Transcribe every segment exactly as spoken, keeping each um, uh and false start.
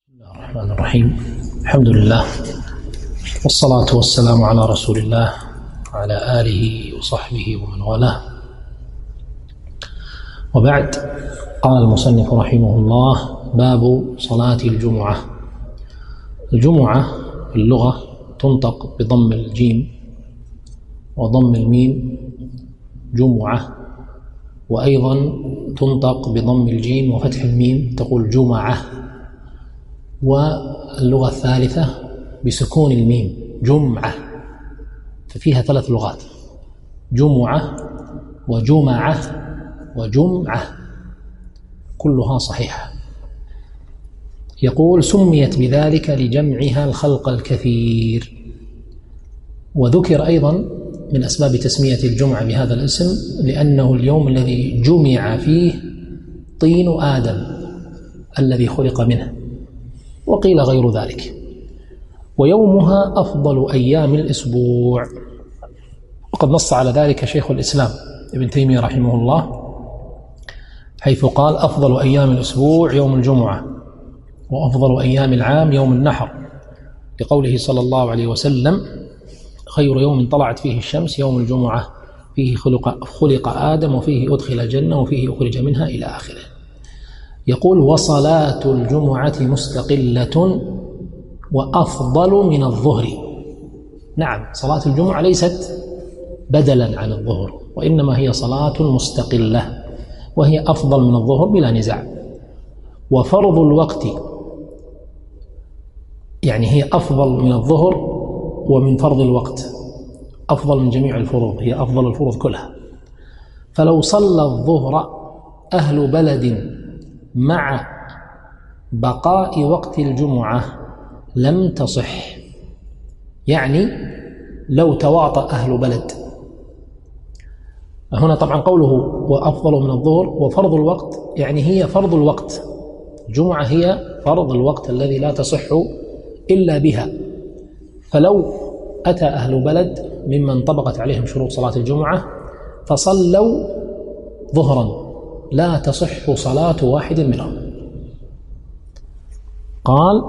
بسم الله الرحمن الرحيم. الحمد لله والصلاة والسلام على رسول الله وعلى آله وصحبه ومن والاه، وبعد. قال المصنف رحمه الله: باب صلاة الجمعة. الجمعة في اللغة تنطق بضم الجيم وضم الميم جمعة، وأيضا تنطق بضم الجيم وفتح الميم تقول جمعة، واللغة الثالثة بسكون الميم جمعة. ففيها ثلاث لغات: جمعة وجمعة وجمعة، كلها صحيحة. يقول: سميت بذلك لجمعها الخلق الكثير. وذكر أيضا من أسباب تسمية الجمعة بهذا الاسم لأنه اليوم الذي جمع فيه طين آدم الذي خلق منه، وقيل غير ذلك. ويومها أفضل أيام الأسبوع، وقد نص على ذلك شيخ الإسلام ابن تيمية رحمه الله، حيث قال: أفضل أيام الأسبوع يوم الجمعة، وأفضل أيام العام يوم النحر، لقوله صلى الله عليه وسلم: خير يوم طلعت فيه الشمس يوم الجمعة، فيه خلق, خلق آدم، وفيه أدخل الجنة، وفيه أخرج منها، إلى آخره. يقول: وصلاة الجمعة مستقلة وأفضل من الظهر. نعم، صلاة الجمعة ليست بدلا عن الظهر، وإنما هي صلاة مستقلة، وهي أفضل من الظهر بلا نزاع. وفرض الوقت، يعني هي أفضل من الظهر ومن فرض الوقت، أفضل من جميع الفروض، هي أفضل الفروض كلها. فلو صلى الظهر أهل بلد مع بقاء وقت الجمعة لم تصح، يعني لو تواطأ أهل بلد. هنا طبعا قوله وأفضل من الظهر وفرض الوقت، يعني هي فرض الوقت. الجمعة هي فرض الوقت الذي لا تصح إلا بها. فلو أتى أهل بلد ممن طبقت عليهم شروط صلاة الجمعة فصلوا ظهرا لا تصح صلاة واحد منهم. قال: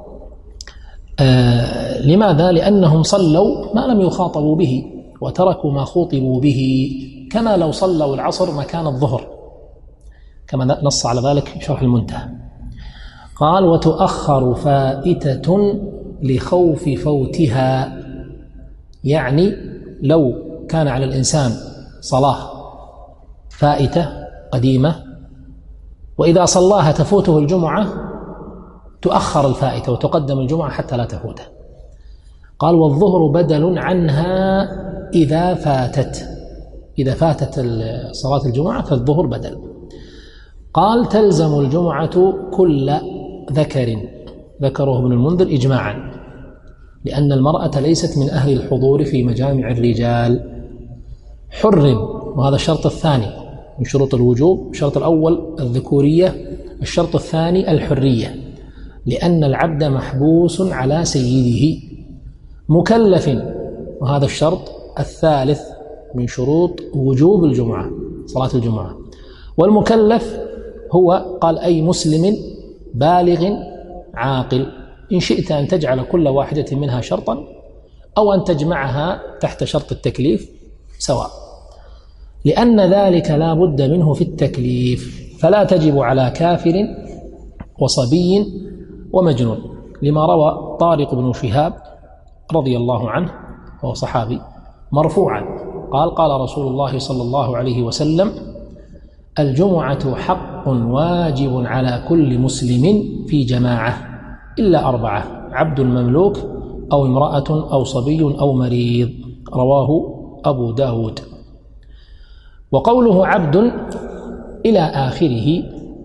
آه لماذا؟ لأنهم صلوا ما لم يخاطبوا به وتركوا ما خوطبوا به، كما لو صلوا العصر مكان الظهر، كما نص على ذلك شرح المنتهى. قال: وتؤخر فائتة لخوف فوتها، يعني لو كان على الإنسان صلاة فائتة قديمة وإذا صلاها تفوته الجمعة تؤخر الفائتة وتقدم الجمعة حتى لا تفوته. قال: والظهر بدل عنها إذا فاتت، إذا فاتت صلاة الجمعة فالظهر بدل. قال: تلزم الجمعة كل ذكر، ذكره ابن المنذر إجماعا، لأن المرأة ليست من أهل الحضور في مجامع الرجال. حر، وهذا الشرط الثاني من شروط الوجوب. الشرط الأول الذكورية، الشرط الثاني الحرية، لأن العبد محبوس على سيده. مكلف، وهذا الشرط الثالث من شروط وجوب الجمعة، صلاة الجمعة. والمكلف هو قال أي مسلم بالغ عاقل، إن شئت أن تجعل كل واحدة منها شرطا أو أن تجمعها تحت شرط التكليف سواء، لأن ذلك لا بد منه في التكليف، فلا تجب على كافر وصبي ومجنون، لما روى طارق بن شهاب رضي الله عنه وهو صحابي مرفوعا قال: قال رسول الله صلى الله عليه وسلم: الجمعة حق واجب على كل مسلم في جماعة إلا أربعة: عبد مملوك أو امرأة أو صبي أو مريض. رواه أبو داود. وقوله عبد إلى آخره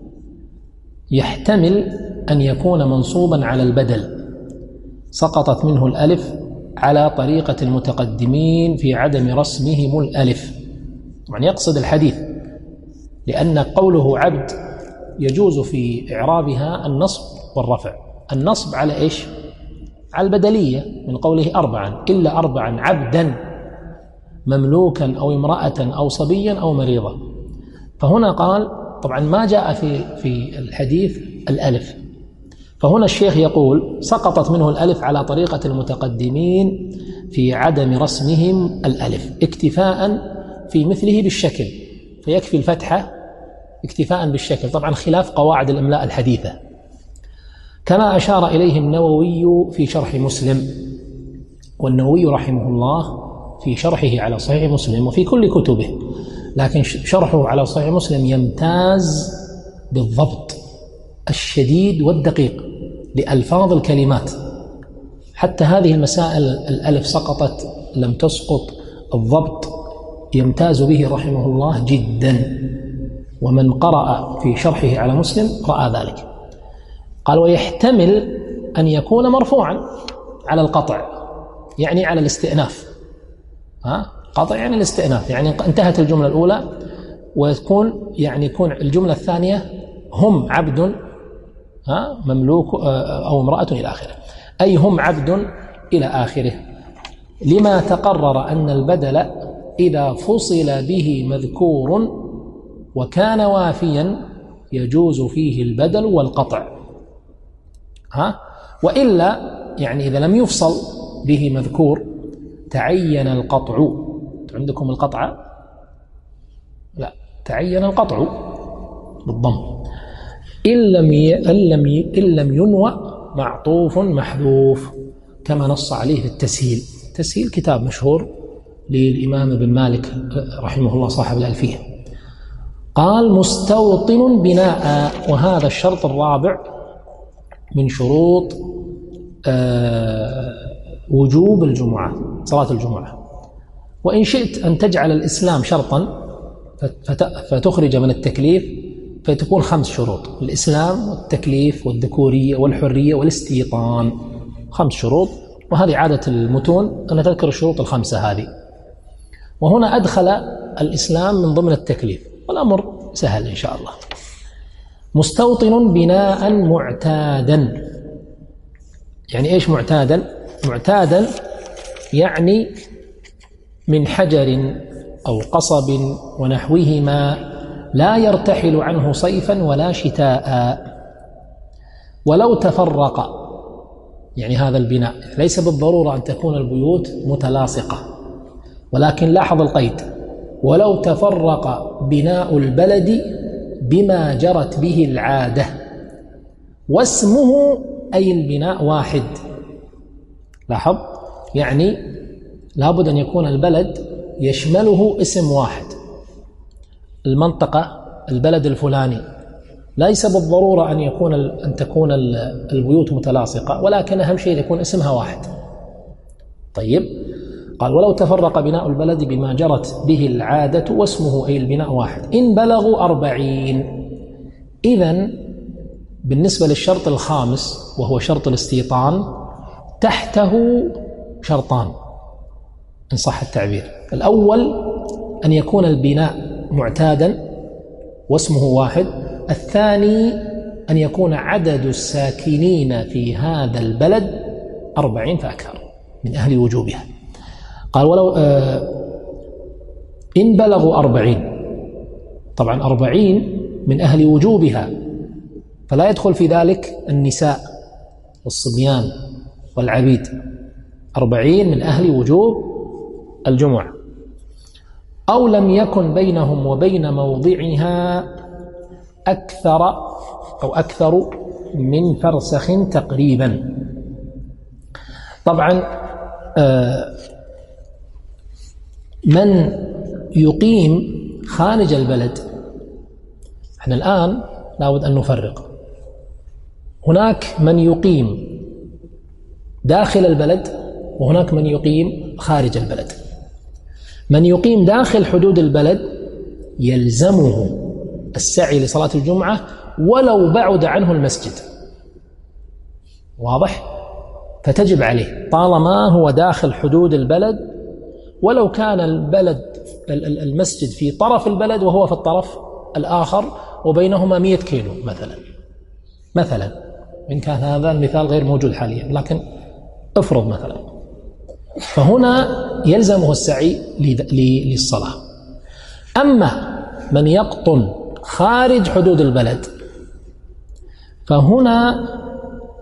يحتمل أن يكون منصوبا على البدل، سقطت منه الألف على طريقة المتقدمين في عدم رسمهم الألف، يعني يقصد الحديث، لأن قوله عبد يجوز في إعرابها النصب والرفع. النصب على إيش؟ على البدلية، من قوله أربعا إلا أربعا: عبدا مملوكا أو امرأة أو صبيا أو مريضا. فهنا قال طبعا ما جاء في في الحديث الألف، فهنا الشيخ يقول سقطت منه الألف على طريقة المتقدمين في عدم رسمهم الألف اكتفاء في مثله بالشكل، فيكفي الفتحة اكتفاء بالشكل، طبعا خلاف قواعد الإملاء الحديثة، كما أشار إليه النووي في شرح مسلم. والنووي رحمه الله في شرحه على صحيح مسلم وفي كل كتبه، لكن شرحه على صحيح مسلم يمتاز بالضبط الشديد والدقيق لألفاظ الكلمات. حتى هذه المسائل الألف سقطت لم تسقط، الضبط يمتاز به رحمه الله جدا، ومن قرأ في شرحه على مسلم رأى ذلك. قال ويحتمل أن يكون مرفوعا على القطع، يعني على الاستئناف. ها؟ قطع يعني الاستئناف، يعني انتهت الجملة الأولى ويكون يعني يكون الجملة الثانية هم عبد ها مملوك أو امرأة إلى آخره، أي هم عبد إلى آخره، لما تقرر أن البدل إذا فصل به مذكور وكان وافيا يجوز فيه البدل والقطع. ها؟ وإلا يعني إذا لم يفصل به مذكور تعين القطع. عندكم القطع؟ لا، تعين القطع بالضم إن لم إن لم ينوى معطوف محذوف، كما نص عليه في التسهيل. التسهيل كتاب مشهور للإمام ابن مالك رحمه الله صاحب الألفية. قال مستوطن بناء، وهذا الشرط الرابع من شروط وجوب الجمعة، صلاة الجمعة. وإن شئت أن تجعل الإسلام شرطا فتخرج من التكليف فتكون خمس شروط: الإسلام والتكليف والذكورية والحرية والاستيطان، خمس شروط. وهذه عادة المتون أن تذكر الشروط الخمسة هذه، وهنا أدخل الإسلام من ضمن التكليف، والأمر سهل إن شاء الله. مستوطن بناء معتادا، يعني إيش معتادا؟ معتادا يعني من حجر أو قصب ونحوهما لا يرتحل عنه صيفا ولا شتاء، ولو تفرق، يعني هذا البناء ليس بالضرورة أن تكون البيوت متلاصقة، ولكن لاحظ القيد: ولو تفرق بناء البلد بما جرت به العادة واسمه، أي البناء، واحد. لاحظ، يعني لابد أن يكون البلد يشمله اسم واحد. المنطقة البلد الفلاني ليس بالضرورة أن يكون أن تكون البيوت متلاصقة، ولكن أهم شيء يكون اسمها واحد. طيب، قال ولو تفرق بناء البلد بما جرت به العادة واسمه، أي البناء، واحد إن بلغوا أربعين. إذن بالنسبة للشرط الخامس وهو شرط الاستيطان تحته شرطان إن صح التعبير. الأول أن يكون البناء معتادا واسمه واحد. الثاني أن يكون عدد الساكنين في هذا البلد أربعين فأكثر من أهل وجوبها. قال ولو آه إن بلغوا أربعين، طبعا أربعين من أهل وجوبها، فلا يدخل في ذلك النساء والصبيان والعبيد. أربعين من أهل وجوب الجمعة. أو لم يكن بينهم وبين موضعها أكثر أو أكثر من فرسخ تقريبا. طبعا من يقيم خارج البلد، احنا الآن لابد أن نفرق. هناك من يقيم داخل البلد وهناك من يقيم خارج البلد. من يقيم داخل حدود البلد يلزمه السعي لصلاة الجمعة ولو بعد عنه المسجد، واضح؟ فتجب عليه طالما هو داخل حدود البلد، ولو كان البلد المسجد في طرف البلد وهو في الطرف الآخر وبينهما مئة كيلو مثلا مثلا إن كان هذا المثال غير موجود حاليا، لكن افرض مثلا، فهنا يلزمه السعي للصلاة. أما من يقطن خارج حدود البلد فهنا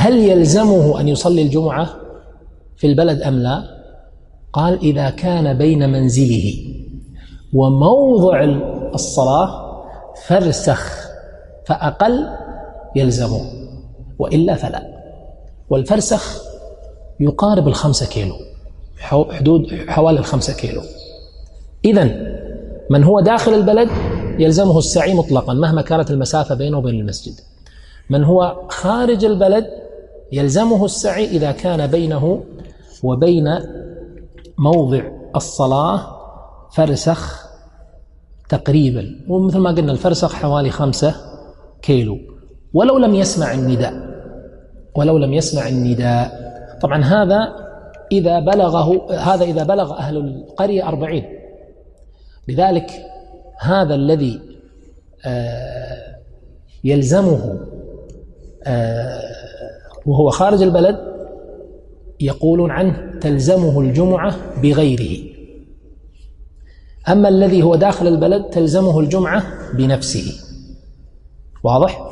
هل يلزمه أن يصلي الجمعة في البلد أم لا؟ قال إذا كان بين منزله وموضع الصلاة فرسخ فأقل يلزمه، وإلا فلا. والفرسخ يقارب الخمسة كيلو، حدود حوالي الخمسة كيلو. إذن من هو داخل البلد يلزمه السعي مطلقا مهما كانت المسافة بينه وبين المسجد. من هو خارج البلد يلزمه السعي إذا كان بينه وبين موضع الصلاة فرسخ تقريبا، ومثل ما قلنا الفرسخ حوالي خمسة كيلو، ولو لم يسمع النداء ولو لم يسمع النداء. طبعا هذا إذا بلغه هذا إذا بلغ أهل القرية أربعين. لذلك هذا الذي آه يلزمه آه وهو خارج البلد يقولون عنه تلزمه الجمعة بغيره، أما الذي هو داخل البلد تلزمه الجمعة بنفسه. واضح؟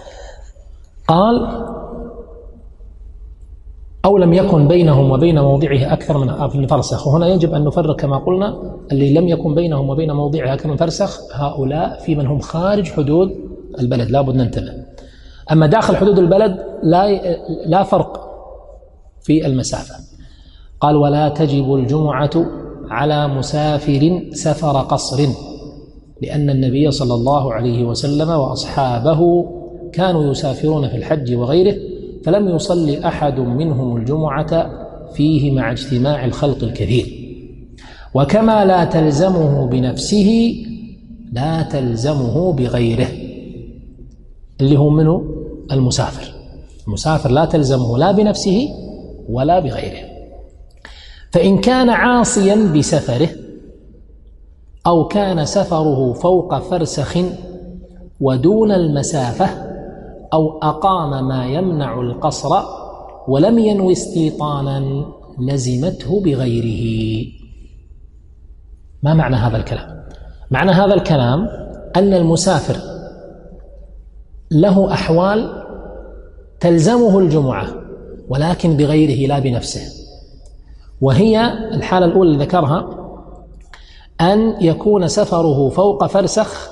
قال أو لم يكن بينهم وبين موضعه أكثر من فرسخ. وهنا يجب أن نفرق كما قلنا، اللي لم يكن بينهم وبين موضعه أكثر من فرسخ هؤلاء في من هم خارج حدود البلد، لا بد ننتبه. أما داخل حدود البلد لا لا فرق في المسافة. قال ولا تجب الجمعة على مسافر سفر قصر، لأن النبي صلى الله عليه وسلم وأصحابه كانوا يسافرون في الحج وغيره، فلم يصلي أحد منهم الجمعة فيه مع اجتماع الخلق الكثير. وكما لا تلزمه بنفسه لا تلزمه بغيره، اللي هو منه المسافر. المسافر لا تلزمه لا بنفسه ولا بغيره. فإن كان عاصيا بسفره أو كان سفره فوق فرسخ ودون المسافة أو أقام ما يمنع القصر ولم ينوي استيطانا لزمته بغيره. ما معنى هذا الكلام؟ معنى هذا الكلام أن المسافر له أحوال تلزمه الجمعة ولكن بغيره لا بنفسه، وهي الحالة الأولى اللي ذكرها أن يكون سفره فوق فرسخ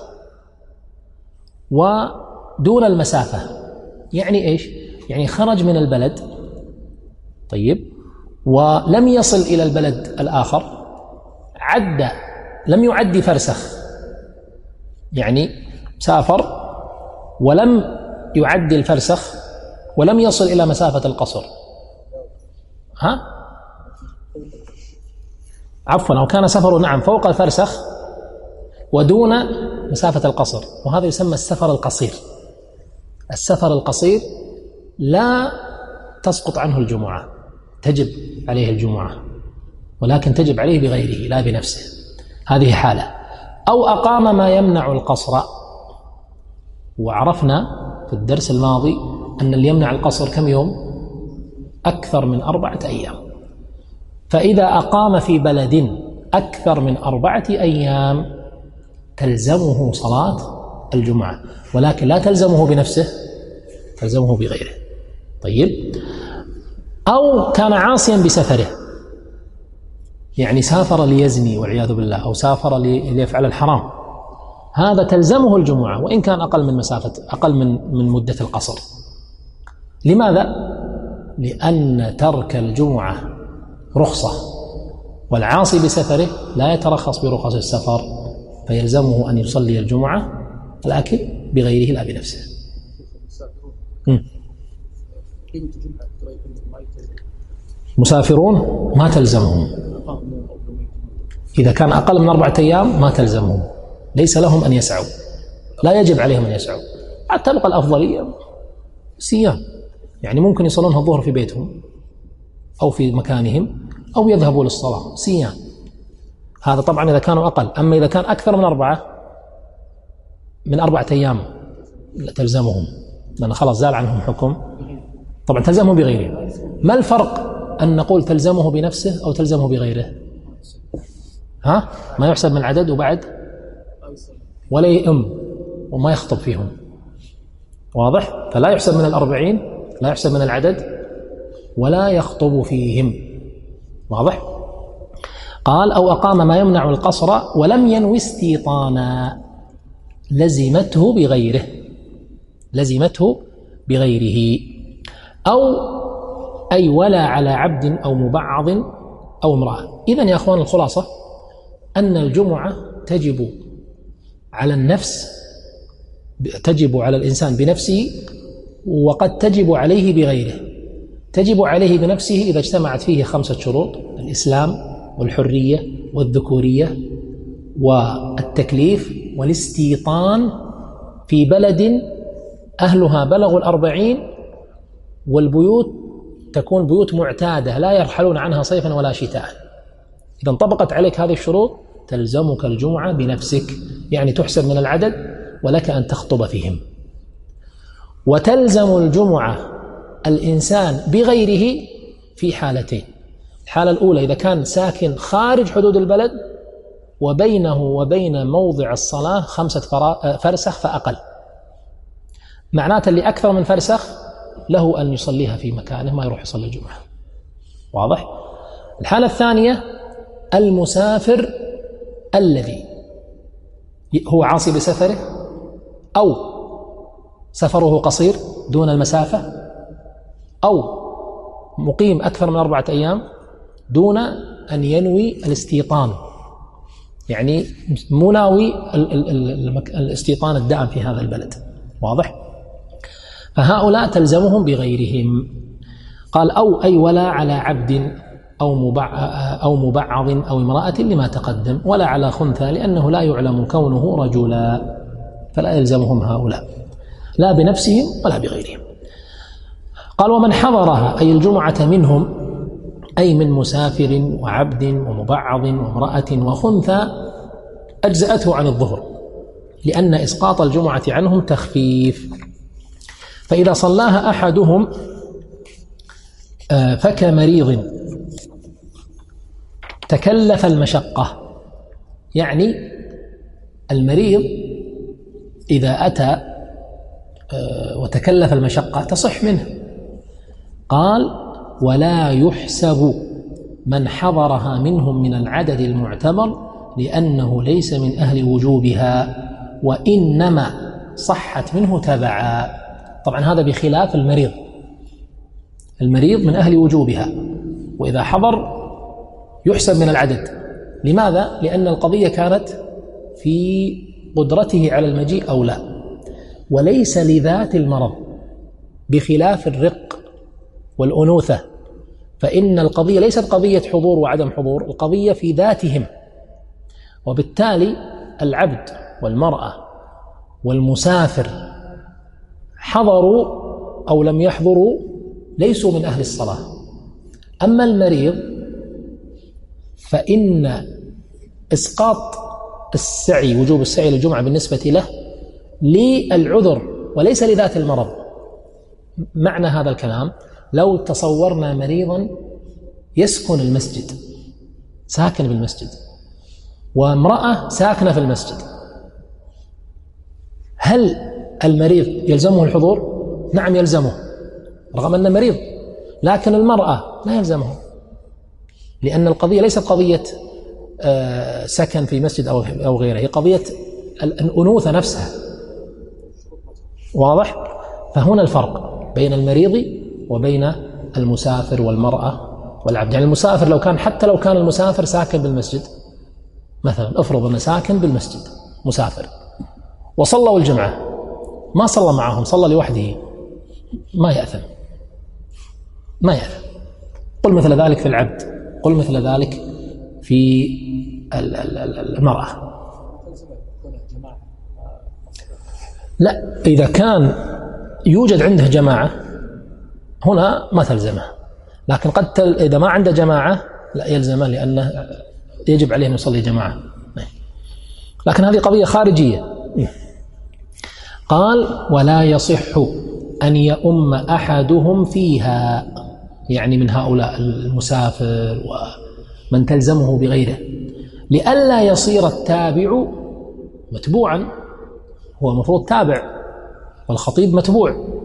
ودون المسافة. يعني إيش؟ يعني خرج من البلد طيب ولم يصل إلى البلد الآخر، عد لم يعد فرسخ، يعني سافر ولم يعد الفرسخ ولم يصل إلى مسافة القصر. ها؟ عفوا، أو كان سفره نعم فوق الفرسخ ودون مسافة القصر، وهذا يسمى السفر القصير. السفر القصير لا تسقط عنه الجمعة، تجب عليه الجمعة ولكن تجب عليه بغيره لا بنفسه. هذه حالة. أو أقام ما يمنع القصر، وعرفنا في الدرس الماضي أن اللي يمنع القصر كم يوم؟ أكثر من أربعة أيام. فإذا أقام في بلد أكثر من أربعة أيام تلزمه صلاة الجمعة، ولكن لا تلزمه بنفسه، تلزمه بغيره. طيب. أو كان عاصيا بسفره، يعني سافر ليزني والعياذ بالله، أو سافر ليفعل الحرام، هذا تلزمه الجمعة وإن كان أقل من مسافة أقل من من مدة القصر. لماذا؟ لأن ترك الجمعة رخصة، والعاصي بسفره لا يترخص برخص السفر، فيلزمه أن يصلي الجمعة لكن بغيره لا بنفسه. مسافرون ما تلزمهم، إذا كان أقل من أربعة أيام ما تلزمهم، ليس لهم أن يسعوا، لا يجب عليهم أن يسعوا، حتى تبقى الأفضلية صيام، يعني ممكن يصلون الظهر في بيتهم أو في مكانهم أو يذهبوا للصلاة صيام. هذا طبعا إذا كانوا أقل. أما إذا كان أكثر من أربعة من أربعة أيام تلزمهم، لأن خلاص زال عنهم حكم، طبعا تلزمهم بغيره. ما الفرق أن نقول تلزمه بنفسه أو تلزمه بغيره؟ ها؟ ما يحسب من العدد وبعد ولا يئم وما يخطب فيهم، واضح؟ فلا يحسب من الأربعين لا يحسب من العدد ولا يخطب فيهم. واضح؟ قال أو أقام ما يمنع القصر ولم ينوي استيطانا لزمته بغيره لزمته بغيره أو أي ولا على عبد أو مبعض أو امرأة. إذن يا أخوان الخلاصة أن الجمعة تجب على النفس تجب على الإنسان بنفسه، وقد تجب عليه بغيره. تجب عليه بنفسه إذا اجتمعت فيه خمسة شروط: الإسلام والحرية والذكورية والتكليف والاستيطان في بلد أهلها بلغوا الأربعين، والبيوت تكون بيوت معتادة لا يرحلون عنها صيفا ولا شتاء. إذا انطبقت عليك هذه الشروط تلزمك الجمعة بنفسك، يعني تحسب من العدد ولك أن تخطب فيهم. وتلزم الجمعة الإنسان بغيره في حالتين: الحالة الأولى إذا كان ساكن خارج حدود البلد وبينه وبين موضع الصلاة خمسة فرسخ فأقل، معناته اللي أكثر من فرسخ له أن يصليها في مكانه، ما يروح يصلي الجمعة. واضح؟ الحالة الثانية المسافر الذي هو عاصي بسفره أو سفره قصير دون المسافة أو مقيم أكثر من أربعة أيام دون أن ينوي الاستيطان، يعني مو ناوي الاستيطان الدائم في هذا البلد. واضح؟ فهؤلاء تلزمهم بغيرهم. قال أو أي ولا على عبد أو مبع أو مبعض أو امرأة لما تقدم، ولا على خنثى لأنه لا يعلم كونه رجلا، فلا يلزمهم هؤلاء لا بنفسهم ولا بغيرهم. قال ومن حضرها أي الجمعة منهم، أي من مسافر وعبد ومبعض وامرأة وخنثى، أجزأته عن الظهر، لأن إسقاط الجمعة عنهم تخفيف. فإذا صلاها أحدهم فكمريض تكلف المشقة، يعني المريض إذا أتى وتكلف المشقة تصح منه. قال ولا يحسب من حضرها منهم من العدد المعتبر لأنه ليس من أهل وجوبها، وإنما صحت منه تبعا. طبعا هذا بخلاف المريض، المريض من أهل وجوبها، وإذا حضر يحسب من العدد. لماذا؟ لأن القضية كانت في قدرته على المجيء أو لا، وليس لذات المرض، بخلاف الرق والأنوثة، فإن القضية ليست قضية حضور وعدم حضور، القضية في ذاتهم. وبالتالي العبد والمرأة والمسافر حضروا أو لم يحضروا ليسوا من أهل الصلاة. أما المريض فإن إسقاط السعي وجوب السعي للجمعة بالنسبة له للعذر وليس لذات المرض. معنى هذا الكلام لو تصورنا مريضا يسكن المسجد، ساكن بالمسجد، وامرأة ساكنة في المسجد، هل المريض يلزمه الحضور؟ نعم يلزمه رغم أنه مريض، لكن المرأة لا يلزمه، لأن القضية ليست قضية سكن في مسجد أو غيره، هي قضية الأنوثة نفسها. واضح؟ فهنا الفرق بين المريض وبين المسافر والمرأة والعبد. يعني المسافر لو كان حتى لو كان المسافر ساكن بالمسجد، مثلا افرض أنه ساكن بالمسجد مسافر وصلوا الجمعة ما صلى معهم، صلى لوحده، ما يأثم ما يأثم. قل مثل ذلك في العبد، قل مثل ذلك في المرأة. لا، إذا كان يوجد عنده جماعة هنا ما تلزمه، لكن قد تل... إذا ما عنده جماعة لا يلزمه، لأنه يجب عليه أن يصلي جماعة. لكن هذه قضية خارجية. قال ولا يصح أن يؤم أحدهم فيها، يعني من هؤلاء المسافر ومن تلزمه بغيره، لئلا يصير التابع متبوعا. هو المفروض تابع والخطيب متبوع،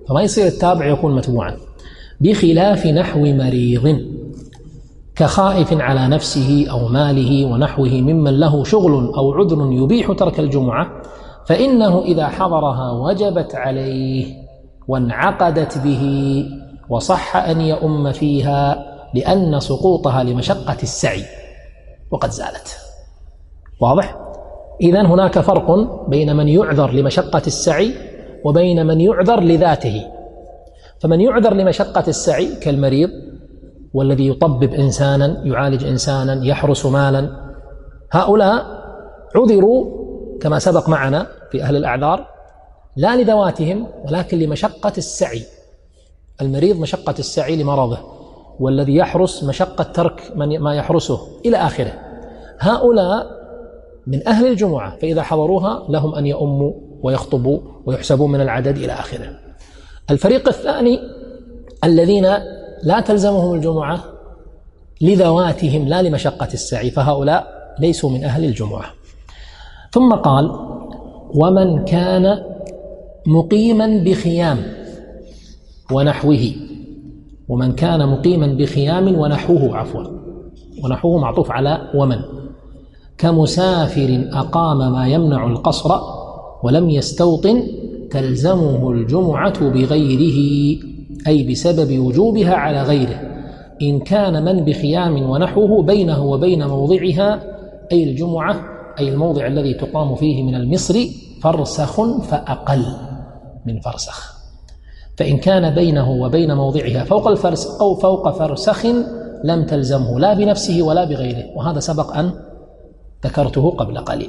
فما يصير التابع يكون متبوعا. بخلاف نحو مريض كخائف على نفسه أو ماله ونحوه ممن له شغل أو عذر يبيح ترك الجمعة، فإنه إذا حضرها وجبت عليه وانعقدت به وصح أن يؤم فيها، لأن سقوطها لمشقة السعي وقد زالت. واضح؟ إذن هناك فرق بين من يعذر لمشقة السعي وبين من يعذر لذاته. فمن يعذر لمشقة السعي كالمريض والذي يطبب إنسانا، يعالج إنسانا، يحرس مالا، هؤلاء عذروا كما سبق معنا في أهل الأعذار لا لذواتهم ولكن لمشقة السعي. المريض مشقة السعي لمرضه، والذي يحرس مشقة ترك من ما يحرسه إلى آخره. هؤلاء من أهل الجمعة، فإذا حضروها لهم أن يؤموا ويخطبوا ويحسبوا من العدد إلى آخره. الفريق الثاني الذين لا تلزمهم الجمعة لذواتهم لا لمشقة السعي، فهؤلاء ليسوا من أهل الجمعة. ثم قال: ومن كان مقيما بخيام ونحوه. ومن كان مقيما بخيام ونحوه عفوا ونحوه معطوف على ومن، كمسافر أقام ما يمنع القصر ولم يستوطن تلزمه الجمعة بغيره، أي بسبب وجوبها على غيره، إن كان من بخيام ونحوه بينه وبين موضعها أي الجمعة أي الموضع الذي تقام فيه من المصر فرسخ فأقل من فرسخ. فإن كان بينه وبين موضعها فوق الفرسخ أو فوق فرسخ لم تلزمه لا بنفسه ولا بغيره، وهذا سبق أن ذكرته قبل قليل.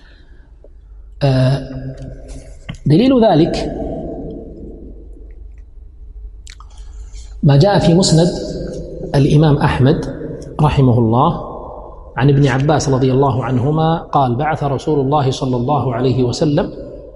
آه دليل ذلك ما جاء في مسند الإمام أحمد رحمه الله عن ابن عباس رضي الله عنهما قال: بعث رسول الله صلى الله عليه وسلم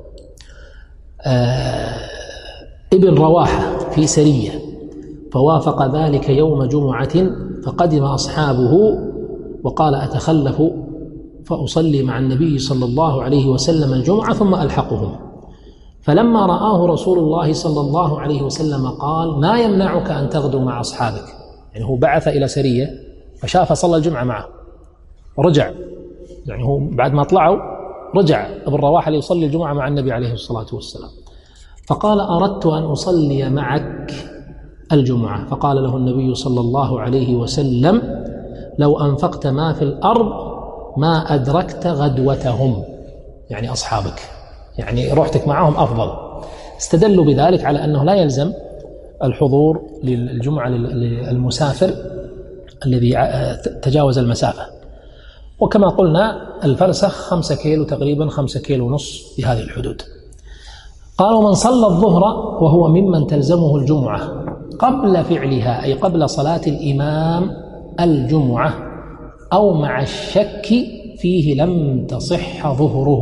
آه ابن رواحة في سرية، فوافق ذلك يوم جمعة، فقدم أصحابه وقال: أتخلف فأصلي مع النبي صلى الله عليه وسلم الجمعة ثم ألحقهم. فلما رآه رسول الله صلى الله عليه وسلم قال: ما يمنعك أن تغدو مع أصحابك؟ يعني هو بعث إلى سرية فشاف صلى الجمعة معه ورجع، يعني هو بعد ما طلعوا رجع ابن رواحة ليصلي الجمعة مع النبي عليه الصلاة والسلام، فقال: أردت أن أصلي معك الجمعة. فقال له النبي صلى الله عليه وسلم: لو أنفقت ما في الأرض ما أدركت غدوتهم، يعني أصحابك، يعني روحتك معهم أفضل. استدلوا بذلك على أنه لا يلزم الحضور للجمعة للمسافر الذي تجاوز المسافة. وكما قلنا الفرسخ خمسة كيلو تقريبا، خمسة كيلو ونصف في هذه الحدود. قالوا: من صلى الظهر وهو ممن تلزمه الجمعة قبل فعلها، أي قبل صلاة الإمام الجمعة، أو مع الشك فيه لم تصح ظهره،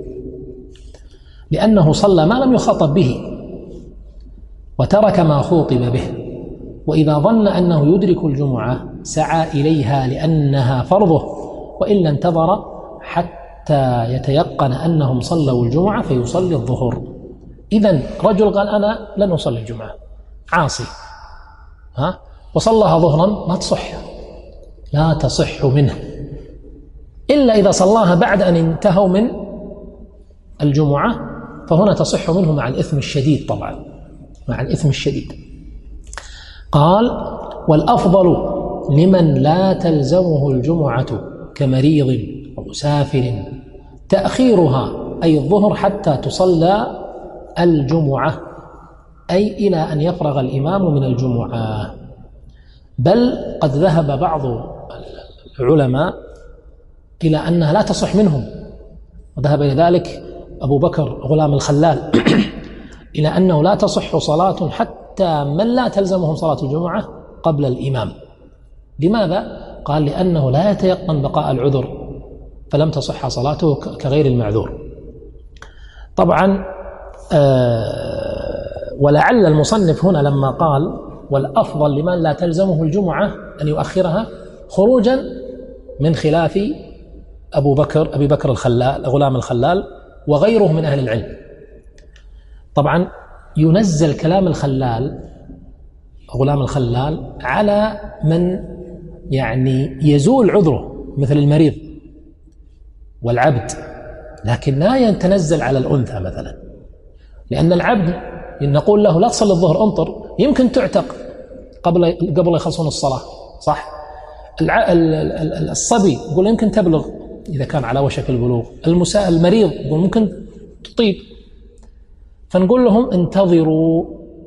لأنه صلى ما لم يخاطب به وترك ما خوطب به. وإذا ظن أنه يدرك الجمعة سعى إليها لأنها فرضه، وإلا انتظر حتى يتيقن أنهم صلوا الجمعة فيصلي الظهر. إذن رجل قال: أنا لن أصلي الجمعة، عاصي، ها وصلىها ظهرا، ما تصح، لا تصح منه إلا إذا صلاها بعد أن انتهوا من الجمعة، فهنا تصح منه مع الإثم الشديد، طبعا مع الإثم الشديد. قال: والأفضل لمن لا تلزمه الجمعة كمريض ومسافر تأخيرها، أي الظهر، حتى تصلى الجمعة، أي إلى أن يفرغ الإمام من الجمعة. بل قد ذهب بعض العلماء إلى أنها لا تصح منهم، وذهب إلى ذلك أبو بكر غلام الخلال إلى أنه لا تصح صلاة حتى من لا تلزمهم صلاة الجمعة قبل الإمام. لماذا؟ قال: لأنه لا يتيقن بقاء العذر، فلم تصح صلاته كغير المعذور. طبعا آه ولعل المصنف هنا لما قال: والأفضل لمن لا تلزمه الجمعة أن يؤخرها، خروجا من خلاف أبو بكر أبي بكر الخلال غلام الخلال وغيره من أهل العلم. طبعا ينزل كلام الخلال غلام الخلال على من يعني يزول عذره مثل المريض والعبد، لكن لا يتنزل على الأنثى مثلا، لأن العبد نقول له لا تصلي الظهر انطر، يمكن تعتق قبل قبل يخلصون الصلاة، صح؟ الصبي يقول يمكن تبلغ إذا كان على وشك البلوغ، المساء المريض يقول ممكن تطيب، فنقول لهم انتظروا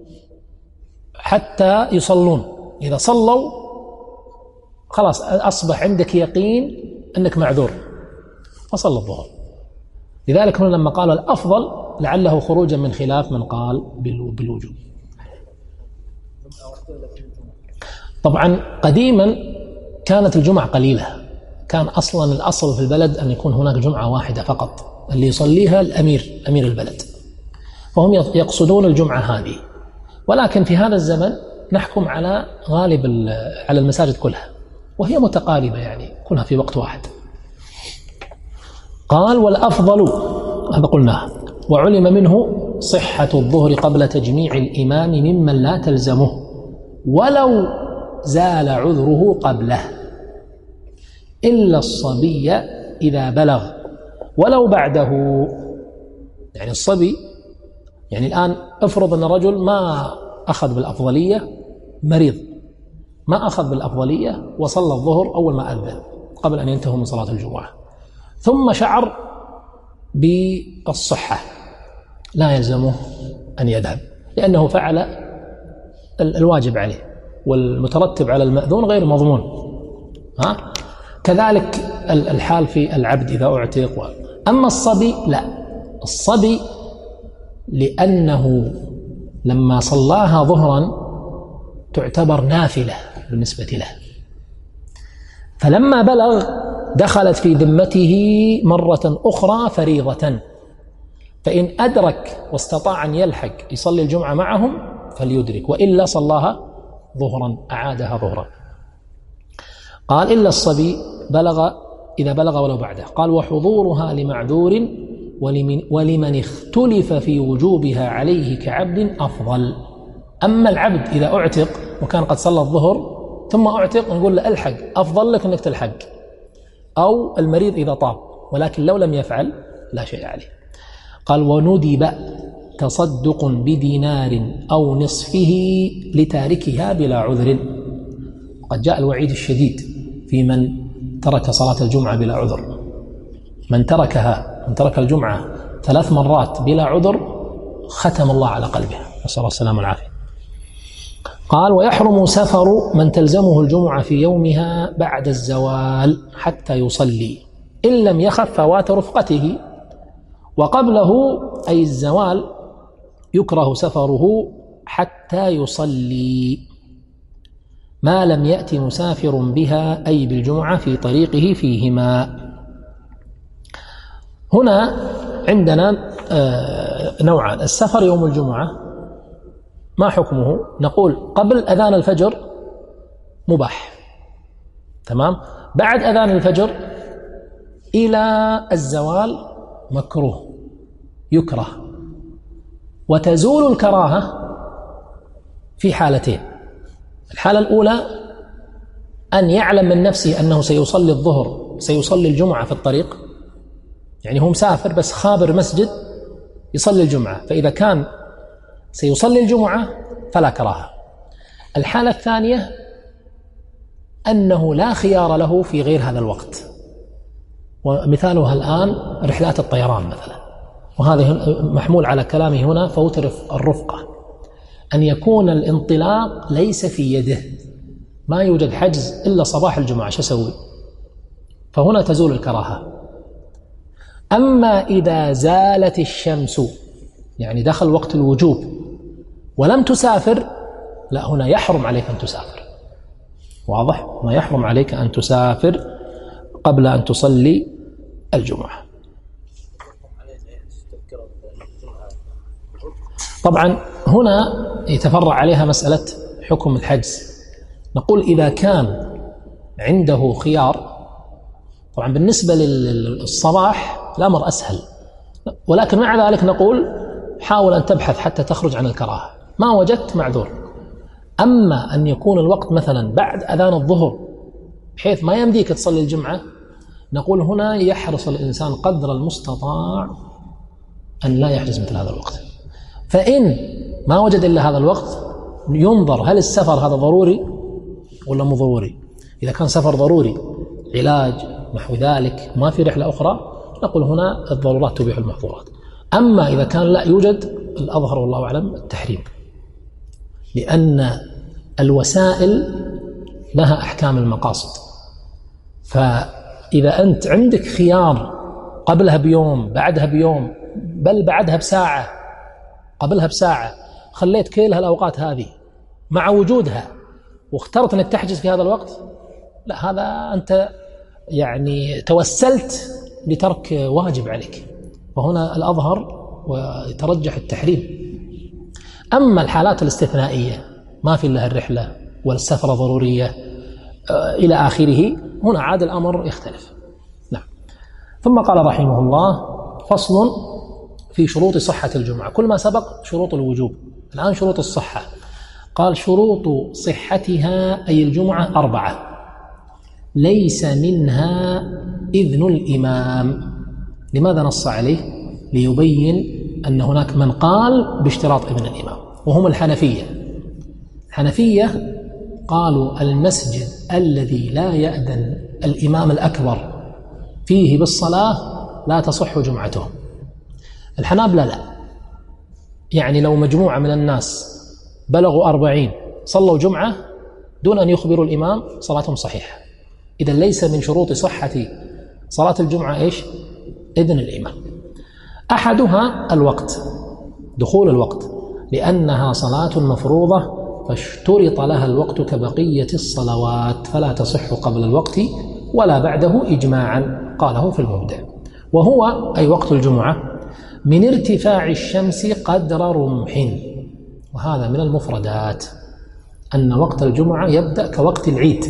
حتى يصلون، إذا صلوا خلاص أصبح عندك يقين أنك معذور فصل الظهر. لذلك هنا لما قال الأفضل لعله خروجا من خلاف من قال بالوجوب. طبعا قديما كانت الجمعة قليلة، كان أصلا الأصل في البلد أن يكون هناك جمعة واحدة فقط اللي يصليها الأمير أمير البلد، فهم يقصدون الجمعة هذه، ولكن في هذا الزمن نحكم على غالب على المساجد كلها وهي متقاربة يعني كلها في وقت واحد. قال والأفضل هذا قلناه، وعلم منه صحة الظهر قبل تجميع الإمام ممن لا تلزمه ولو زال عذره قبله إلا الصبي إذا بلغ ولو بعده. يعني الصبي يعني الآن افرض أن رجل ما أخذ بالأفضلية، مريض ما أخذ بالأفضلية وصلى الظهر أول ما أذن قبل أن ينتهوا من صلاة الجمعة، ثم شعر بالصحة، لا يلزمه أن يذهب لأنه فعل الواجب عليه، والمترتب على المأذون غير مضمون. ها؟ كذلك الحال في العبد إذا أعتق. أما الصبي لا، الصبي لأنه لما صلاها ظهرا تعتبر نافلة بالنسبة له، فلما بلغ دخلت في ذمته مرة أخرى فريضة، فإن أدرك واستطاع أن يلحق يصلي الجمعة معهم فليدرك، وإلا صلاها ظهرا أعادها ظهرا. قال إلا الصبي بلغ إذا بلغ ولو بعده. قال وحضورها لمعذور ولمن, ولمن اختلف في وجوبها عليه كعبد أفضل. أما العبد إذا أعتق وكان قد صلى الظهر ثم أعتق نقول له ألحق، أفضل لك أنك تلحق، أو المريض إذا طاب، ولكن لو لم يفعل لا شيء عليه. قال وندب تصدق بدينار أو نصفه لتاركها بلا عذر. وقد جاء الوعيد الشديد في من ترك صلاة الجمعة بلا عذر، من تركها من ترك الجمعة ثلاث مرات بلا عذر ختم الله على قلبه، نسأل الله السلامة والعافية. قال ويحرم سفر من تلزمه الجمعة في يومها بعد الزوال حتى يصلي إن لم يخف فوات رفقته، وقبله أي الزوال يكره سفره حتى يصلي ما لم يأتي مسافر بها أي بالجمعة في طريقه فيهما. هنا عندنا نوعان، السفر يوم الجمعة ما حكمه؟ نقول قبل أذان الفجر مباح، تمام، بعد أذان الفجر إلى الزوال مكروه يكره. وتزول الكراهة في حالتين، الحالة الأولى أن يعلم من نفسه أنه سيصلي الظهر سيصلي الجمعة في الطريق، يعني هو مسافر بس خابر مسجد يصلي الجمعة، فإذا كان سيصلي الجمعة فلا كراهة. الحالة الثانية أنه لا خيار له في غير هذا الوقت، ومثالها الآن رحلات الطيران مثلا، وهذا محمول على كلامه هنا فوترف الرفقة، أن يكون الانطلاق ليس في يده، ما يوجد حجز إلا صباح الجمعة، شو أسوي؟ فهنا تزول الكراهة. أما إذا زالت الشمس يعني دخل وقت الوجوب ولم تسافر، لا، هنا يحرم عليك أن تسافر، واضح؟ ما يحرم عليك أن تسافر قبل أن تصلي الجمعة. طبعا هنا يتفرع عليها مسألة حكم الحجز. نقول إذا كان عنده خيار، طبعا بالنسبة للصباح الأمر أسهل، ولكن مع ذلك نقول حاول أن تبحث حتى تخرج عن الكراهة، ما وجدت معذور. أما أن يكون الوقت مثلا بعد أذان الظهر بحيث ما يمديك تصلي الجمعة، نقول هنا يحرص الإنسان قدر المستطاع أن لا يحجز مثل هذا الوقت. فإن ما وجد إلا هذا الوقت ينظر هل السفر هذا ضروري ولا مو ضروري. إذا كان سفر ضروري علاج نحو ذلك ما في رحلة أخرى، نقول هنا الضرورات تبيح المحظورات. أما إذا كان لا يوجد، الأظهر والله أعلم التحريم، لأن الوسائل لها أحكام المقاصد. فإذا أنت عندك خيار قبلها بيوم بعدها بيوم بل بعدها بساعة قبلها بساعة، خليت كل هالأوقات هذه مع وجودها واخترت أنك تحجز في هذا الوقت، لا، هذا أنت يعني توسلت لترك واجب عليك، فهنا الأظهر ويترجح التحريم. أما الحالات الاستثنائية ما في إلا الرحلة والسفر ضرورية إلى آخره، هنا عاد الأمر يختلف. نعم. ثم قال رحمه الله: فصل في شروط صحة الجمعة. كل ما سبق شروط الوجوب، الآن شروط الصحة. قال: شروط صحتها أي الجمعة أربعة، ليس منها إذن الإمام. لماذا نص عليه؟ ليبين أن هناك من قال باشتراط إذن الإمام، وهم الحنفية. الحنفية قالوا المسجد الذي لا يأذن الإمام الأكبر فيه بالصلاة لا تصح جمعتهم. الحنابلة لا، يعني لو مجموعة من الناس بلغوا أربعين صلوا جمعة دون أن يخبروا الإمام صلاتهم صحيحة. إذن ليس من شروط صحة صلاة الجمعة إيش؟ إذن الإمام. أحدها الوقت، دخول الوقت، لأنها صلاة مفروضة فاشترط لها الوقت كبقية الصلوات، فلا تصح قبل الوقت ولا بعده إجماعا، قاله في المبدع. وهو أي وقت الجمعة من ارتفاع الشمس قدر رمح. وهذا من المفردات أن وقت الجمعة يبدأ كوقت العيد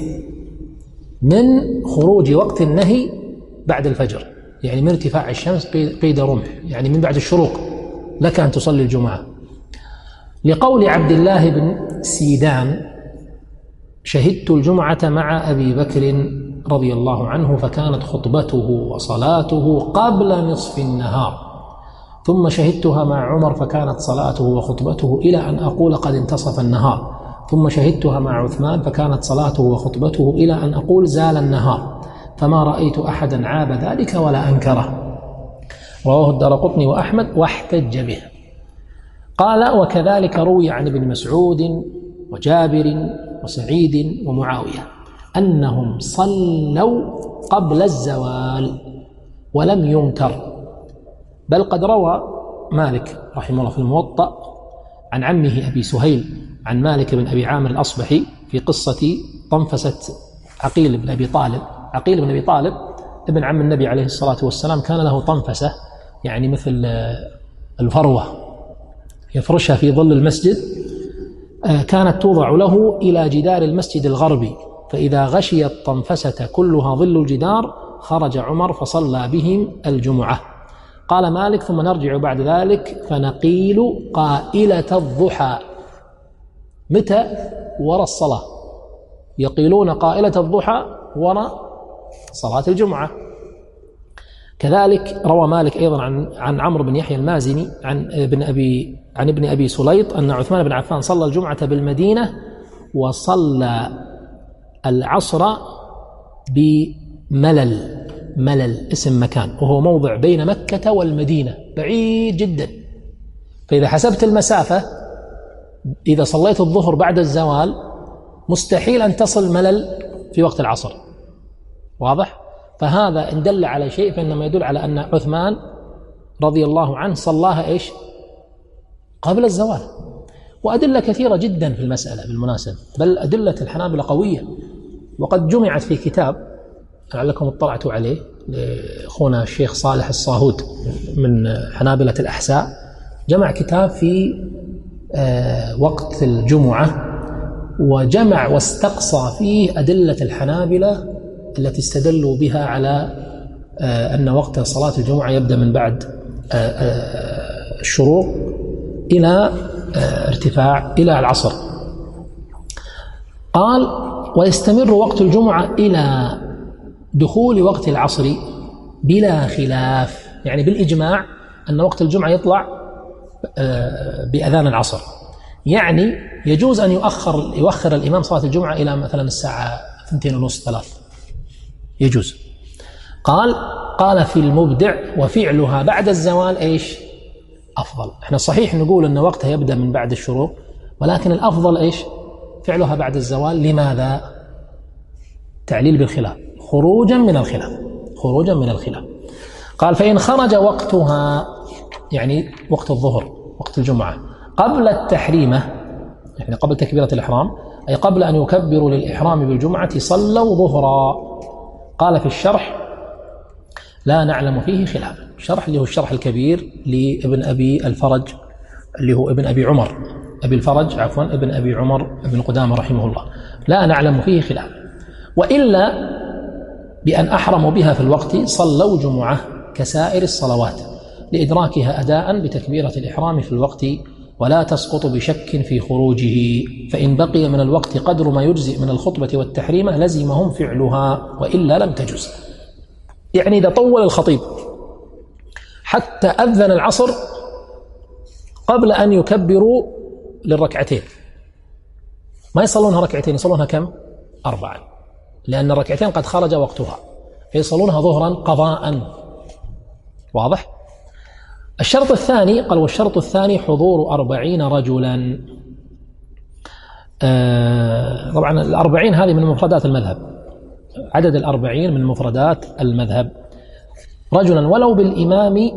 من خروج وقت النهي بعد الفجر، يعني من ارتفاع الشمس قيد رمح، يعني من بعد الشروق لك أن تصلي الجمعة. لقول عبد الله بن سيدان: شهدت الجمعة مع أبي بكر رضي الله عنه فكانت خطبته وصلاته قبل نصف النهار، ثم شهدتها مع عمر فكانت صلاته وخطبته إلى أن أقول قد انتصف النهار، ثم شهدتها مع عثمان فكانت صلاته وخطبته إلى أن أقول زال النهار، فما رأيت أحدا عاب ذلك ولا أنكره. رواه الدارقطني وأحمد واحتج به. قال: وكذلك روي عن ابن مسعود وجابر وسعيد ومعاوية أنهم صلوا قبل الزوال ولم ينكر، بل قد روى مالك رحمه الله في الموطأ عن عمه أبي سهيل عن مالك بن أبي عامر الأصبحي في قصة طنفسة عقيل بن أبي طالب. عقيل بن أبي طالب ابن عم النبي عليه الصلاة والسلام كان له طنفسة، يعني مثل الفروة يفرشها في ظل المسجد، كانت توضع له إلى جدار المسجد الغربي، فإذا غشيت طنفسة كلها ظل الجدار خرج عمر فصلى بهم الجمعة. قال مالك: ثم نرجع بعد ذلك فنقيل قائلة الضحى. متى؟ وراء الصلاة، يقيلون قائلة الضحى وراء صلاة الجمعة. كذلك روى مالك أيضا عن عن عمرو بن يحيى المازني عن ابن أبي عن ابن أبي سليط أن عثمان بن عفان صلى الجمعة بالمدينة وصلى العصر بملل. ملل اسم مكان، وهو موضع بين مكة والمدينة، بعيد جدا. فإذا حسبت المسافة، إذا صليت الظهر بعد الزوال مستحيل أن تصل ملل في وقت العصر. واضح؟ فهذا إن دل على شيء فإنما يدل على أن عثمان رضي الله عنه صلاها إيش؟ قبل الزوال. وأدلة كثيرة جدا في المسألة بالمناسبة، بل أدلة الحنابلة قوية، وقد جمعت في كتاب لعلكم اطلعتوا عليه لأخونا الشيخ صالح الصاهود من حنابلة الأحساء، جمع كتاب في وقت الجمعة، وجمع واستقصى فيه أدلة الحنابلة التي استدلوا بها على أن وقت صلاة الجمعة يبدأ من بعد الشروق إلى ارتفاع إلى العصر. قال ويستمر وقت الجمعة إلى دخول وقت العصر بلا خلاف، يعني بالإجماع أن وقت الجمعة يطلع بأذان العصر، يعني يجوز أن يؤخر يؤخر الإمام صلاة الجمعة إلى مثلا الساعة اثنتين ونص ثلاث، يجوز. قال قال في المبدع وفعلها بعد الزوال إيش أفضل. احنا صحيح نقول أن وقتها يبدأ من بعد الشروق، ولكن الأفضل إيش فعلها بعد الزوال. لماذا؟ تعليل بالخلاف، خروجا من الخلاف خروجا من الخلاف. قال فإن خرج وقتها، يعني وقت الظهر وقت الجمعة، قبل التحريمة، يعني قبل تكبيرة الإحرام، أي قبل أن يكبروا للإحرام بالجمعة، صلوا ظهرا. قال في الشرح لا نعلم فيه خلاف. الشرح اللي هو الشرح الكبير لابن أبي الفرج، اللي هو ابن أبي عمر أبي الفرج عفوا ابن أبي عمر ابن قدامة رحمه الله، لا نعلم فيه خلاف. وإلا بأن أحرموا بها في الوقت صلوا جمعة كسائر الصلوات لإدراكها أداء بتكبيرة الإحرام في الوقت، ولا تسقط بشك في خروجه. فإن بقي من الوقت قدر ما يجزئ من الخطبة والتحريمة لزمهم فعلها، وإلا لم تجز. يعني إذا طول الخطيب حتى أذن العصر قبل أن يكبروا للركعتين، ما يصلونها ركعتين، يصلونها كم؟ أربعا، لأن الركعتين قد خرج وقتها، فيصلونها ظهرا قضاء. واضح؟ الشرط الثاني قال والشرط الثاني حضور أربعين رجلا. آه طبعا الأربعين هذه من مفردات المذهب، عدد الأربعين من مفردات المذهب. رجلا ولو بالإمام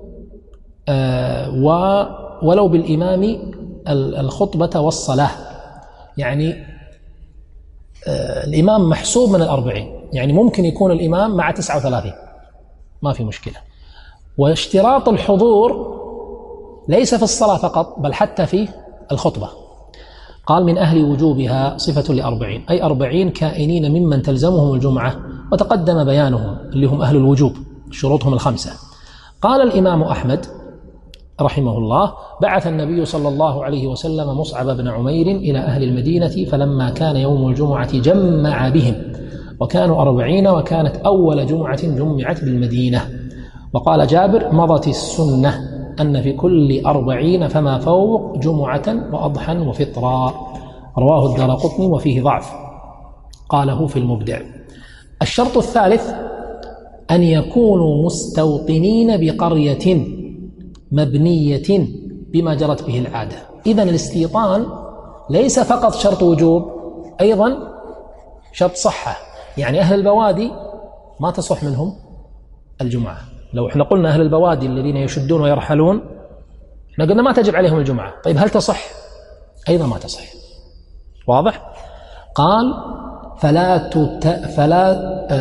آه ولو بالإمام الخطبة والصلاة، يعني آه الإمام محسوب من الأربعين، يعني ممكن يكون الإمام مع تسعة وثلاثين ما في مشكلة. واشتراط الحضور ليس في الصلاة فقط بل حتى في الخطبة. قال من أهل وجوبها صفة لأربعين، أي أربعين كائنين ممن تلزمهم الجمعة، وتقدم بيانهم اللي هم أهل الوجوب شروطهم الخمسة. قال الإمام أحمد رحمه الله بعث النبي صلى الله عليه وسلم مصعب بن عمير إلى أهل المدينة، فلما كان يوم الجمعة جمع بهم، وكانوا أربعين، وكانت أول جمعة جمعت بالمدينة. وقال جابر مضت السنة أن في كل أربعين فما فوق جمعة وأضحى وفطرا. رواه الدارقطني وفيه ضعف، قاله في المبدع. الشرط الثالث أن يكونوا مستوطنين بقرية مبنية بما جرت به العادة. إذن الاستيطان ليس فقط شرط وجوب، أيضا شرط صحة. يعني أهل البوادي ما تصح منهم الجمعة. لو احنا قلنا أهل البوادي الذين يشدون ويرحلون، احنا قلنا ما تجب عليهم الجمعة، طيب هل تصح؟ أيضا ما تصح. واضح؟ قال فلا تت... فلا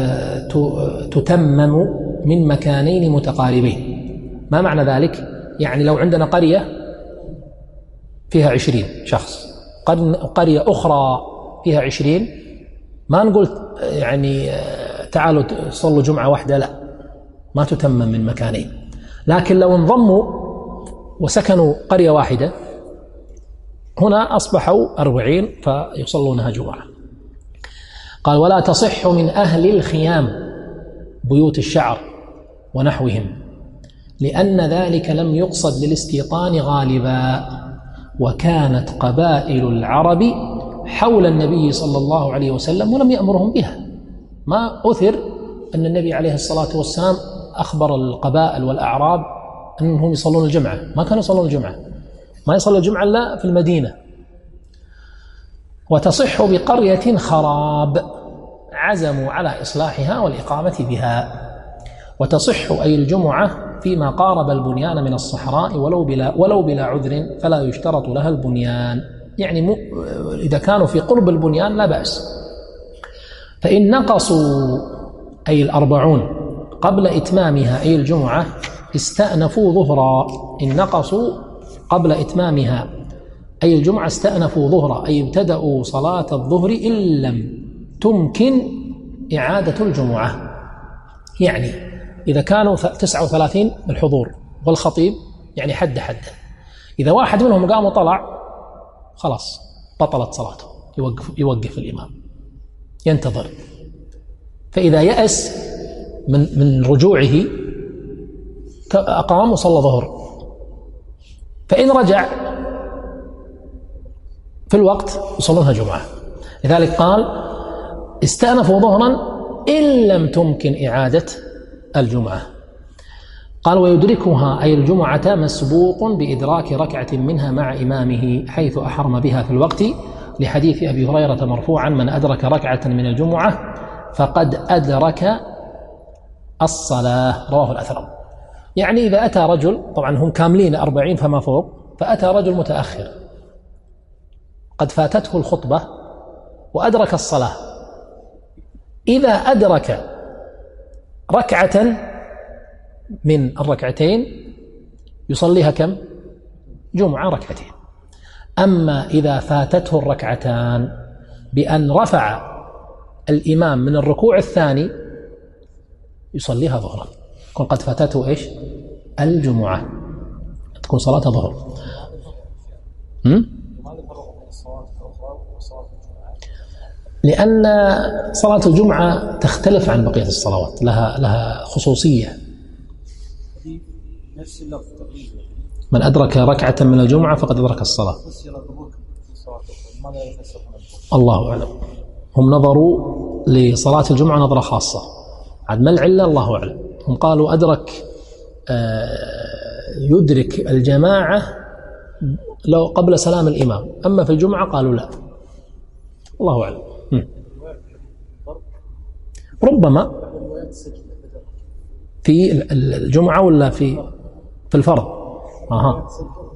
تتمم من مكانين متقاربين. ما معنى ذلك؟ يعني لو عندنا قرية فيها عشرين شخص، قرية أخرى فيها عشرين، ما نقول يعني تعالوا صلوا جمعة واحدة، لا، ما تتمم من مكانين. لكن لو انضموا وسكنوا قرية واحدة، هنا أصبحوا أربعين فيصلونها جمعة. قال ولا تصح من أهل الخيام بيوت الشعر ونحوهم، لأن ذلك لم يقصد للاستيطان غالبا، وكانت قبائل العرب حول النبي صلى الله عليه وسلم ولم يأمرهم بها. ما أثر أن النبي عليه الصلاة والسلام أخبر القبائل والأعراب أنهم يصلون الجمعة، ما كانوا يصلون الجمعة، ما يصلون الجمعة إلا في المدينة. وتصح بقرية خراب عزموا على إصلاحها والإقامة بها. وتصح أي الجمعة فيما قارب البنيان من الصحراء ولو بلا, ولو بلا عذر، فلا يشترط لها البنيان، يعني إذا كانوا في قرب البنيان لا بأس. فإن نقصوا أي الأربعون قبل إتمامها أي الجمعة استأنفوا ظهرا. إن نقصوا قبل إتمامها أي الجمعة استأنفوا ظهرا، أي ابتدأوا صلاة الظهر إن لم تمكن إعادة الجمعة. يعني إذا كانوا تسعة وثلاثين الحضور والخطيب يعني حد حد، إذا واحد منهم قام وطلع خلاص بطلت صلاته، يوقف, يوقف الإمام ينتظر. فإذا يأس من, من رجوعه أقام وصلى ظهر. فإن رجع في الوقت يصلونها جمعة. لذلك قال استأنفوا ظهرا إن لم تمكن إعادة الجمعة. قال ويدركها أي الجمعة مسبوق بإدراك ركعة منها مع إمامه حيث أحرم بها في الوقت، لحديث أبي هريرة مرفوعا من أدرك ركعة من الجمعة فقد أدرك الصلاة، رواه الأثرم. يعني إذا أتى رجل، طبعا هم كاملين أربعين فما فوق، فأتى رجل متأخر قد فاتته الخطبة وأدرك الصلاة، إذا أدرك ركعة من الركعتين يصليها كم؟ جمعة ركعتين. أما إذا فاتته الركعتان بأن رفع الإمام من الركوع الثاني يصليها ظهرا، يكون قد فاتته إيش؟ الجمعة، تكون صلاة ظهر. لأن صلاة الجمعة تختلف عن بقية الصلوات، لها لها خصوصية. من أدرك ركعة من الجمعة فقد أدرك الصلاة. الله أعلم. هم نظروا لصلاة الجمعة نظرة خاصة، عاد ما العلة الله أعلم. هم قالوا أدرك يدرك الجماعة لو قبل سلام الإمام، أما في الجمعة قالوا لا، الله أعلم. ربما في الجمعة ولا في في الفرض. أها.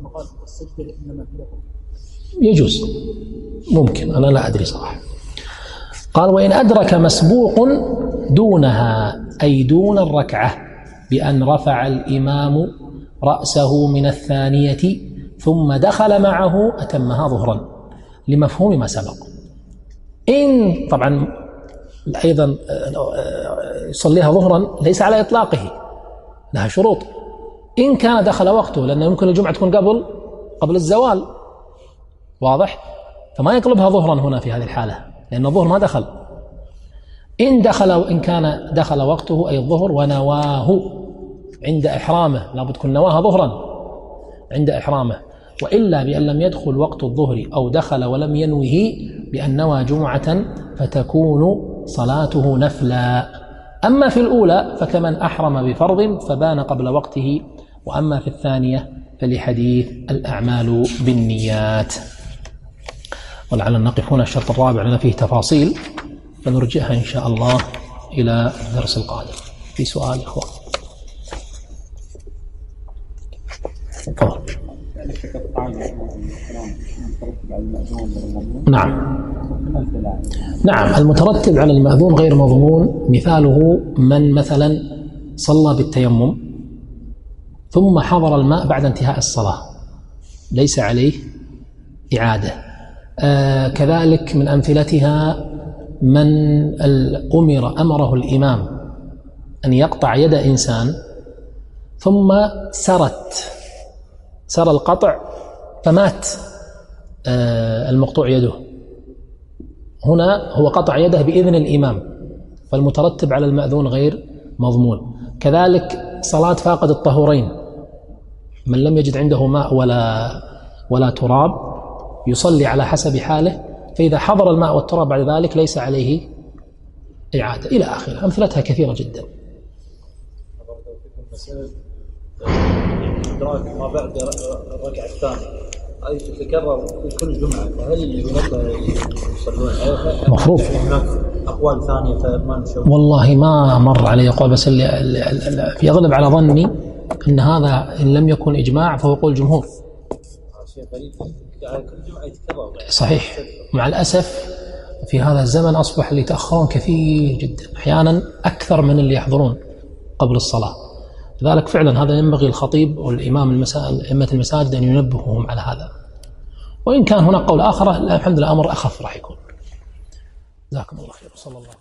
يجوز، ممكن، أنا لا أدري صراحة. قال وإن أدرك مسبوق دونها أي دون الركعة بأن رفع الإمام رأسه من الثانية ثم دخل معه أتمها ظهرا لمفهوم ما سبق. إن طبعا أيضا يصليها ظهرا ليس على إطلاقه، لها شروط. إن كان دخل وقته، لأن يمكن الجمعة تكون قبل قبل الزوال، واضح؟ فما يقلبها ظهرا هنا في هذه الحالة، لأن الظهر ما دخل. إن دخل إن كان دخل وقته أي الظهر ونواه عند إحرامه، لابد تكون نواها ظهرا عند إحرامه، وإلا بأن لم يدخل وقت الظهر أو دخل ولم ينوه بأن نوى جمعة فتكون صلاته نفلا. أما في الأولى فكمن أحرم بفرض فبان قبل وقته، وأما في الثانية فلحديث الأعمال بالنيات. ولعلنا نقف هنا. الشرط الرابع لنا فيه تفاصيل فنرجعها إن شاء الله إلى الدرس القادم. في سؤال إخوة؟ تفضل. نعم نعم المترتب على المأذون غير مضمون. مثاله من مثلا صلى بالتيمم ثم حضر الماء بعد انتهاء الصلاة ليس عليه إعادة. آه كذلك من أمثلتها من أمر أمره الإمام أن يقطع يد إنسان ثم سرت سر القطع فمات آه المقطوع يده، هنا هو قطع يده بإذن الإمام، فالمترتب على المأذون غير مضمون. كذلك صلاة فاقد الطهورين، من لم يجد عنده ماء ولا ولا تراب يصلي على حسب حاله، فإذا حضر الماء والتراب بعد ذلك ليس عليه إعادة إلى آخره. أمثلتها كثيرة جدا. إدراك ما بعد الركعة الثانية أي تتكرر في كل جمعة، فهل يصلون؟ مفروض هناك أقوال ثانية فما نشوف. والله ما مر علي قول، بس اللي يغلب على ظني أن هذا إن لم يكن إجماع فهو قول جمهور. شيء غريب، كل جمعة يتكرر. صحيح. مع الأسف في هذا الزمن أصبح اللي يتأخرون كثير جدا، أحيانا أكثر من اللي يحضرون قبل الصلاة. لذلك فعلا هذا ينبغي الخطيب والإمام المساجد أئمة المساجد أن ينبههم على هذا. وإن كان هناك قول آخر الحمد لله أمر أخف راح يكون. جزاكم الله خير. صلى الله